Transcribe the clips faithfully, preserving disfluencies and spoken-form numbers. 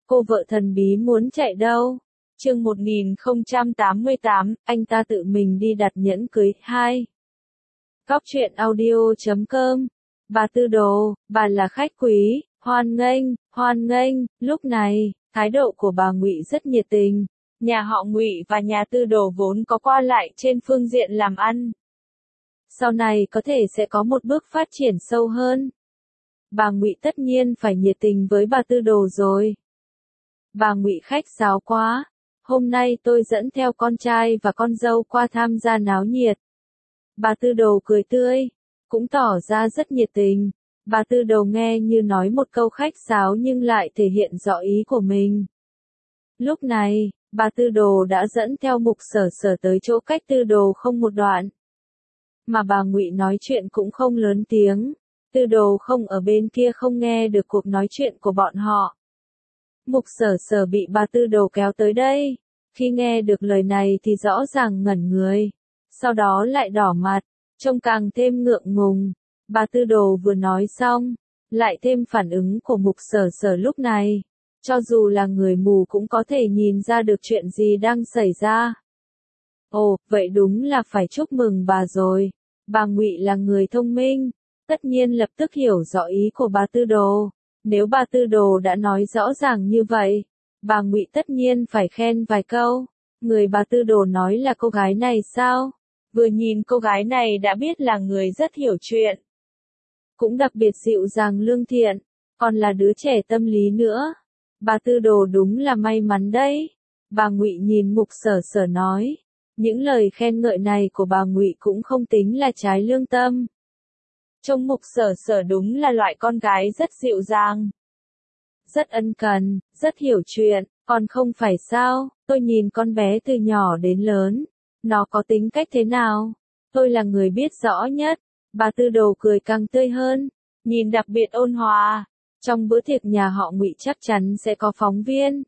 Cô vợ thần bí muốn chạy đâu? Chương một nghìn không trăm tám mươi tám, anh ta tự mình đi đặt nhẫn cưới. Hai. Góc truyện audio chấm com. Bà Tư Đồ, bà là khách quý, hoan nghênh, hoan nghênh. Lúc này, thái độ của bà Ngụy rất nhiệt tình. Nhà họ Ngụy và nhà Tư Đồ vốn có qua lại trên phương diện làm ăn. Sau này có thể sẽ có một bước phát triển sâu hơn. Bà Ngụy tất nhiên phải nhiệt tình với bà Tư Đồ rồi. Bà Ngụy khách sáo quá, hôm nay tôi dẫn theo con trai và con dâu qua tham gia náo nhiệt. Bà Tư Đồ cười tươi, cũng tỏ ra rất nhiệt tình. Bà Tư Đồ nghe như nói một câu khách sáo nhưng lại thể hiện rõ ý của mình. Lúc này, bà Tư Đồ đã dẫn theo Mục Sở Sở tới chỗ cách Tư Đồ không một đoạn. Mà bà Ngụy nói chuyện cũng không lớn tiếng, Tư Đồ không ở bên kia không nghe được cuộc nói chuyện của bọn họ. Mục Sở Sở bị bà Tư Đồ kéo tới đây, khi nghe được lời này thì rõ ràng ngẩn người, sau đó lại đỏ mặt, trông càng thêm ngượng ngùng. Bà Tư Đồ vừa nói xong, lại thêm phản ứng của Mục Sở Sở lúc này, cho dù là người mù cũng có thể nhìn ra được chuyện gì đang xảy ra. Ồ, vậy đúng là phải chúc mừng bà rồi. Bà Ngụy là người thông minh, tất nhiên lập tức hiểu rõ ý của bà Tư Đồ. Nếu bà Tư Đồ đã nói rõ ràng như vậy, bà Ngụy tất nhiên phải khen vài câu. Người bà Tư Đồ nói là cô gái này sao? Vừa nhìn cô gái này đã biết là người rất hiểu chuyện. Cũng đặc biệt dịu dàng lương thiện, còn là đứa trẻ tâm lý nữa. Bà Tư Đồ đúng là may mắn đấy. Bà Ngụy nhìn Mục Sở Sở nói. Những lời khen ngợi này của bà Ngụy cũng không tính là trái lương tâm. Trông Mục Sở Sở đúng là loại con gái rất dịu dàng, rất ân cần, rất hiểu chuyện, còn không phải sao, tôi nhìn con bé từ nhỏ đến lớn, nó có tính cách thế nào, tôi là người biết rõ nhất. Bà Tư Đồ cười càng tươi hơn, nhìn đặc biệt ôn hòa. Trong bữa tiệc nhà họ Ngụy chắc chắn sẽ có phóng viên.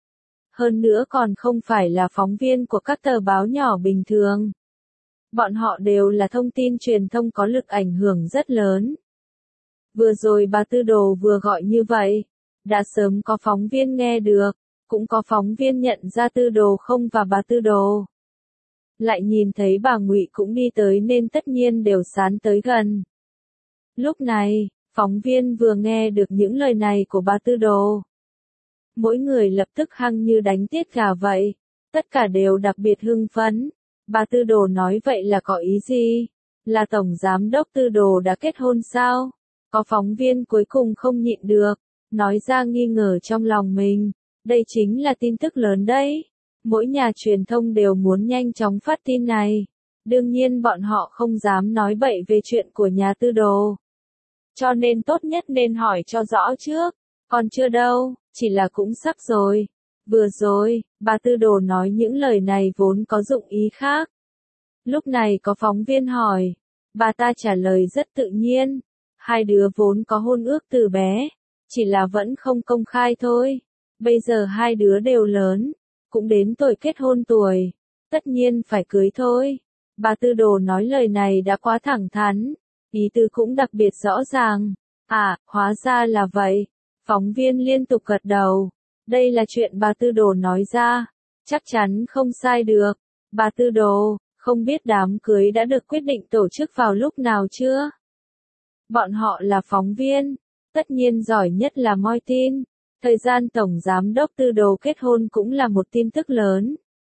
Hơn nữa còn không phải là phóng viên của các tờ báo nhỏ bình thường. Bọn họ đều là thông tin truyền thông có lực ảnh hưởng rất lớn. Vừa rồi bà Tư Đồ vừa gọi như vậy, đã sớm có phóng viên nghe được, cũng có phóng viên nhận ra Tư Đồ không và bà Tư Đồ. Lại nhìn thấy bà Ngụy cũng đi tới nên tất nhiên đều sán tới gần. Lúc này, phóng viên vừa nghe được những lời này của bà Tư Đồ. Mỗi người lập tức hăng như đánh tiết gà vậy, tất cả đều đặc biệt hưng phấn. Bà Tư Đồ nói vậy là có ý gì? Là Tổng Giám đốc Tư Đồ đã kết hôn sao? Có phóng viên cuối cùng không nhịn được, nói ra nghi ngờ trong lòng mình. Đây chính là tin tức lớn đấy. Mỗi nhà truyền thông đều muốn nhanh chóng phát tin này. Đương nhiên bọn họ không dám nói bậy về chuyện của nhà Tư Đồ. Cho nên tốt nhất nên hỏi cho rõ trước. Còn chưa đâu, chỉ là cũng sắp rồi. Vừa rồi, bà Tư Đồ nói những lời này vốn có dụng ý khác. Lúc này có phóng viên hỏi, bà ta trả lời rất tự nhiên. Hai đứa vốn có hôn ước từ bé, chỉ là vẫn không công khai thôi. Bây giờ hai đứa đều lớn, cũng đến tuổi kết hôn tuổi, tất nhiên phải cưới thôi. Bà Tư Đồ nói lời này đã quá thẳng thắn, ý tứ cũng đặc biệt rõ ràng. À, hóa ra là vậy. Phóng viên liên tục gật đầu. Đây là chuyện bà Tư Đồ nói ra, chắc chắn không sai được. Bà Tư Đồ, không biết đám cưới đã được quyết định tổ chức vào lúc nào chưa? Bọn họ là phóng viên, tất nhiên giỏi nhất là moi tin. Thời gian Tổng Giám đốc Tư Đồ kết hôn cũng là một tin tức lớn.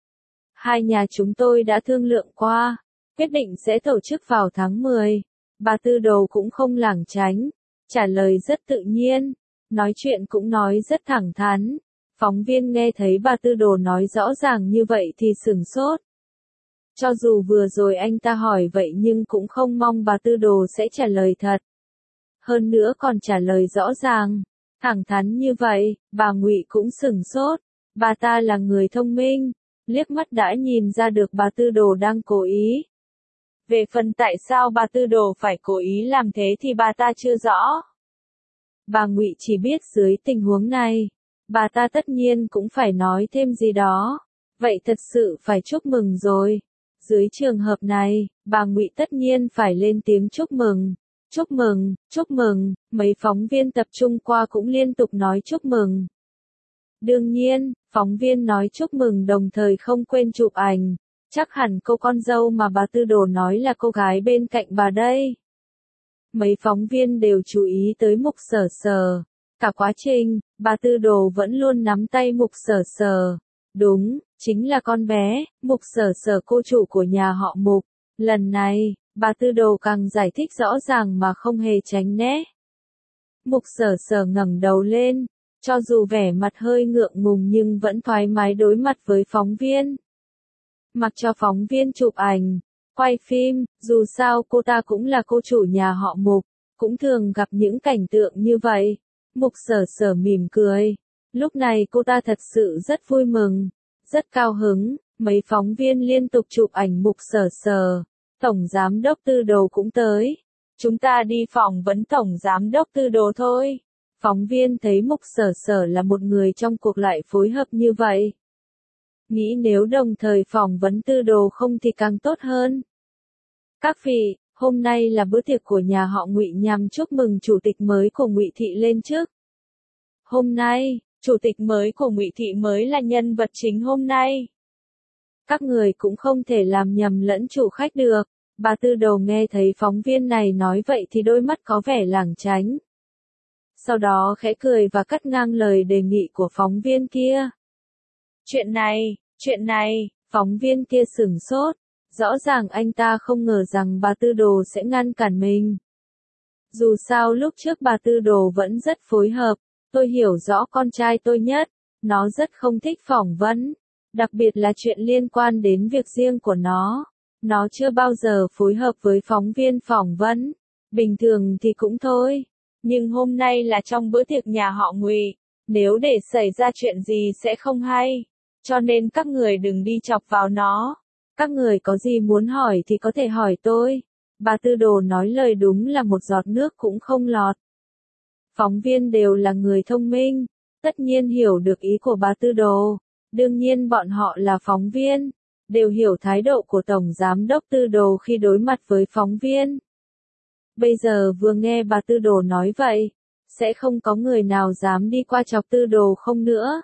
Hai nhà chúng tôi đã thương lượng qua, quyết định sẽ tổ chức vào tháng mười. Bà Tư Đồ cũng không lảng tránh, trả lời rất tự nhiên. Nói chuyện cũng nói rất thẳng thắn. Phóng viên nghe thấy bà Tư Đồ nói rõ ràng như vậy thì sửng sốt. Cho dù vừa rồi anh ta hỏi vậy nhưng cũng không mong bà Tư Đồ sẽ trả lời thật. Hơn nữa còn trả lời rõ ràng, thẳng thắn như vậy, bà Ngụy cũng sửng sốt. Bà ta là người thông minh, liếc mắt đã nhìn ra được bà Tư Đồ đang cố ý. Về phần tại sao bà Tư Đồ phải cố ý làm thế thì bà ta chưa rõ. Bà Ngụy chỉ biết dưới tình huống này, bà ta tất nhiên cũng phải nói thêm gì đó. Vậy thật sự phải chúc mừng rồi. Dưới trường hợp này, bà Ngụy tất nhiên phải lên tiếng chúc mừng. Chúc mừng, chúc mừng, mấy phóng viên tập trung qua cũng liên tục nói chúc mừng. Đương nhiên, phóng viên nói chúc mừng đồng thời không quên chụp ảnh. Chắc hẳn cô con dâu mà bà Tư Đồ nói là cô gái bên cạnh bà đây. Mấy phóng viên đều chú ý tới Mục Sở Sở. Cả quá trình, bà Tư Đồ vẫn luôn nắm tay Mục Sở Sở. Đúng, chính là con bé, Mục Sở Sở cô chủ của nhà họ Mục. Lần này, bà Tư Đồ càng giải thích rõ ràng mà không hề tránh né. Mục Sở Sở ngẩng đầu lên, cho dù vẻ mặt hơi ngượng ngùng nhưng vẫn thoải mái đối mặt với phóng viên. Mặc cho phóng viên chụp ảnh, quay phim, dù sao cô ta cũng là cô chủ nhà họ Mục, cũng thường gặp những cảnh tượng như vậy. Mục Sở Sở mỉm cười. Lúc này cô ta thật sự rất vui mừng, rất cao hứng. Mấy phóng viên liên tục chụp ảnh Mục Sở Sở. Tổng giám đốc Tư Đồ cũng tới. Chúng ta đi phỏng vấn tổng giám đốc Tư Đồ thôi. Phóng viên thấy Mục Sở Sở là một người trong cuộc lại phối hợp như vậy. Nghĩ nếu đồng thời phỏng vấn Tư Đồ không thì càng tốt hơn. Các vị, hôm nay là bữa tiệc của nhà họ Ngụy nhằm chúc mừng chủ tịch mới của Ngụy thị lên chức. Hôm nay, chủ tịch mới của Ngụy thị mới là nhân vật chính hôm nay. Các người cũng không thể làm nhầm lẫn chủ khách được. Bà Tư Đồ nghe thấy phóng viên này nói vậy thì đôi mắt có vẻ lảng tránh. Sau đó khẽ cười và cắt ngang lời đề nghị của phóng viên kia. Chuyện này, chuyện này, phóng viên kia sửng sốt. Rõ ràng anh ta không ngờ rằng bà Tư Đồ sẽ ngăn cản mình. Dù sao lúc trước bà Tư Đồ vẫn rất phối hợp, tôi hiểu rõ con trai tôi nhất, nó rất không thích phỏng vấn, đặc biệt là chuyện liên quan đến việc riêng của nó. Nó chưa bao giờ phối hợp với phóng viên phỏng vấn, bình thường thì cũng thôi. Nhưng hôm nay là trong bữa tiệc nhà họ Ngụy, nếu để xảy ra chuyện gì sẽ không hay, cho nên các người đừng đi chọc vào nó. Các người có gì muốn hỏi thì có thể hỏi tôi. Bà Tư Đồ nói lời đúng là một giọt nước cũng không lọt. Phóng viên đều là người thông minh, tất nhiên hiểu được ý của bà Tư Đồ. Đương nhiên bọn họ là phóng viên, đều hiểu thái độ của Tổng Giám đốc Tư Đồ khi đối mặt với phóng viên. Bây giờ vừa nghe bà Tư Đồ nói vậy, sẽ không có người nào dám đi qua chọc Tư Đồ không nữa.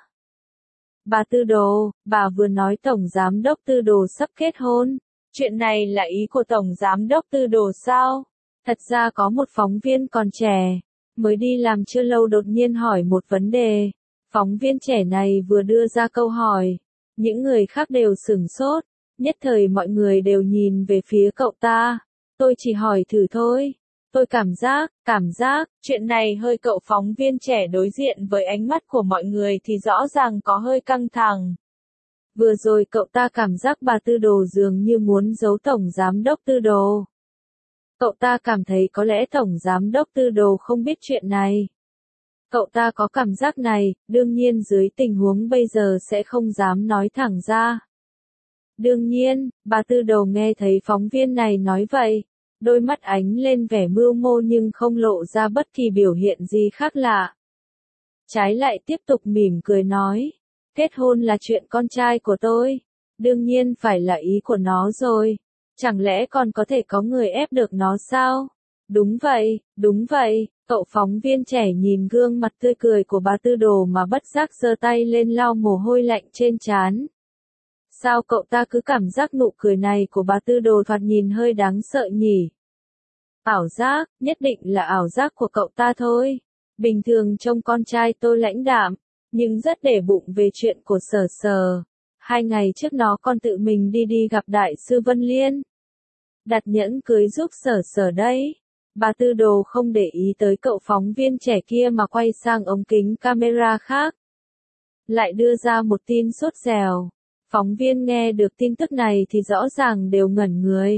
Bà Tư Đồ, bà vừa nói Tổng Giám đốc Tư Đồ sắp kết hôn. Chuyện này là ý của Tổng Giám đốc Tư Đồ sao? Thật ra có một phóng viên còn trẻ, mới đi làm chưa lâu đột nhiên hỏi một vấn đề. Phóng viên trẻ này vừa đưa ra câu hỏi, những người khác đều sửng sốt, nhất thời mọi người đều nhìn về phía cậu ta. Tôi chỉ hỏi thử thôi. Tôi cảm giác, cảm giác, chuyện này hơi cậu phóng viên trẻ đối diện với ánh mắt của mọi người thì rõ ràng có hơi căng thẳng. Vừa rồi cậu ta cảm giác bà Tư Đồ dường như muốn giấu Tổng Giám đốc Tư Đồ. Cậu ta cảm thấy có lẽ Tổng Giám đốc Tư Đồ không biết chuyện này. Cậu ta có cảm giác này, đương nhiên dưới tình huống bây giờ sẽ không dám nói thẳng ra. Đương nhiên, bà Tư Đồ nghe thấy phóng viên này nói vậy, đôi mắt ánh lên vẻ mưu mô nhưng không lộ ra bất kỳ biểu hiện gì khác lạ. Trái lại tiếp tục mỉm cười nói, kết hôn là chuyện con trai của tôi, đương nhiên phải là ý của nó rồi, chẳng lẽ còn có thể có người ép được nó sao? Đúng vậy, đúng vậy, cậu phóng viên trẻ nhìn gương mặt tươi cười của bà Tư Đồ mà bất giác giơ tay lên lau mồ hôi lạnh trên trán. Sao cậu ta cứ cảm giác nụ cười này của bà Tư Đồ thoạt nhìn hơi đáng sợ nhỉ? Ảo giác, nhất định là ảo giác của cậu ta thôi. Bình thường trông con trai tôi lãnh đạm, nhưng rất để bụng về chuyện của Sở Sở. Hai ngày trước nó còn tự mình đi đi gặp Đại sư Vân Liên. Đặt nhẫn cưới giúp Sở Sở đấy. Bà Tư Đồ không để ý tới cậu phóng viên trẻ kia mà quay sang ống kính camera khác. Lại đưa ra một tin sốt dẻo. Phóng viên nghe được tin tức này thì rõ ràng đều ngẩn người.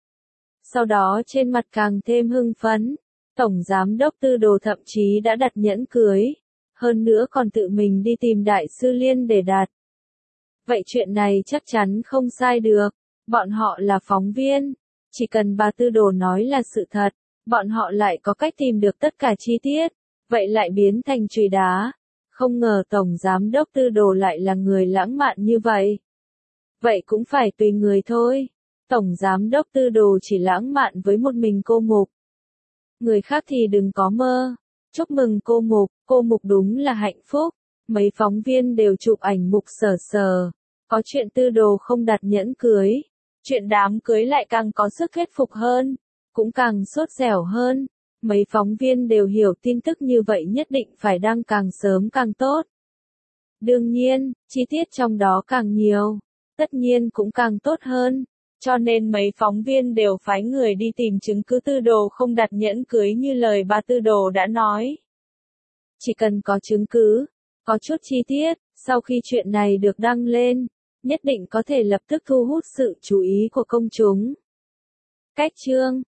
Sau đó trên mặt càng thêm hưng phấn. Tổng Giám đốc Tư Đồ thậm chí đã đặt nhẫn cưới. Hơn nữa còn tự mình đi tìm Đại sư Liên để đặt. Vậy chuyện này chắc chắn không sai được. Bọn họ là phóng viên. Chỉ cần bà Tư Đồ nói là sự thật, bọn họ lại có cách tìm được tất cả chi tiết. Vậy lại biến thành chùy đá. Không ngờ Tổng Giám đốc Tư Đồ lại là người lãng mạn như vậy. Vậy cũng phải tùy người thôi. Tổng Giám đốc Tư Đồ chỉ lãng mạn với một mình cô Mục. Người khác thì đừng có mơ. Chúc mừng cô Mục, cô Mục đúng là hạnh phúc. Mấy phóng viên đều chụp ảnh Mục Sở Sở. Có chuyện Tư Đồ không đặt nhẫn cưới. Chuyện đám cưới lại càng có sức thuyết phục hơn. Cũng càng sốt dẻo hơn. Mấy phóng viên đều hiểu tin tức như vậy nhất định phải đăng càng sớm càng tốt. Đương nhiên, chi tiết trong đó càng nhiều, tất nhiên cũng càng tốt hơn. Cho nên mấy phóng viên đều phái người đi tìm chứng cứ Tư Đồ không đặt nhẫn cưới như lời bà Tư Đồ đã nói. Chỉ cần có chứng cứ, có chút chi tiết, sau khi chuyện này được đăng lên, nhất định có thể lập tức thu hút sự chú ý của công chúng. Cách chương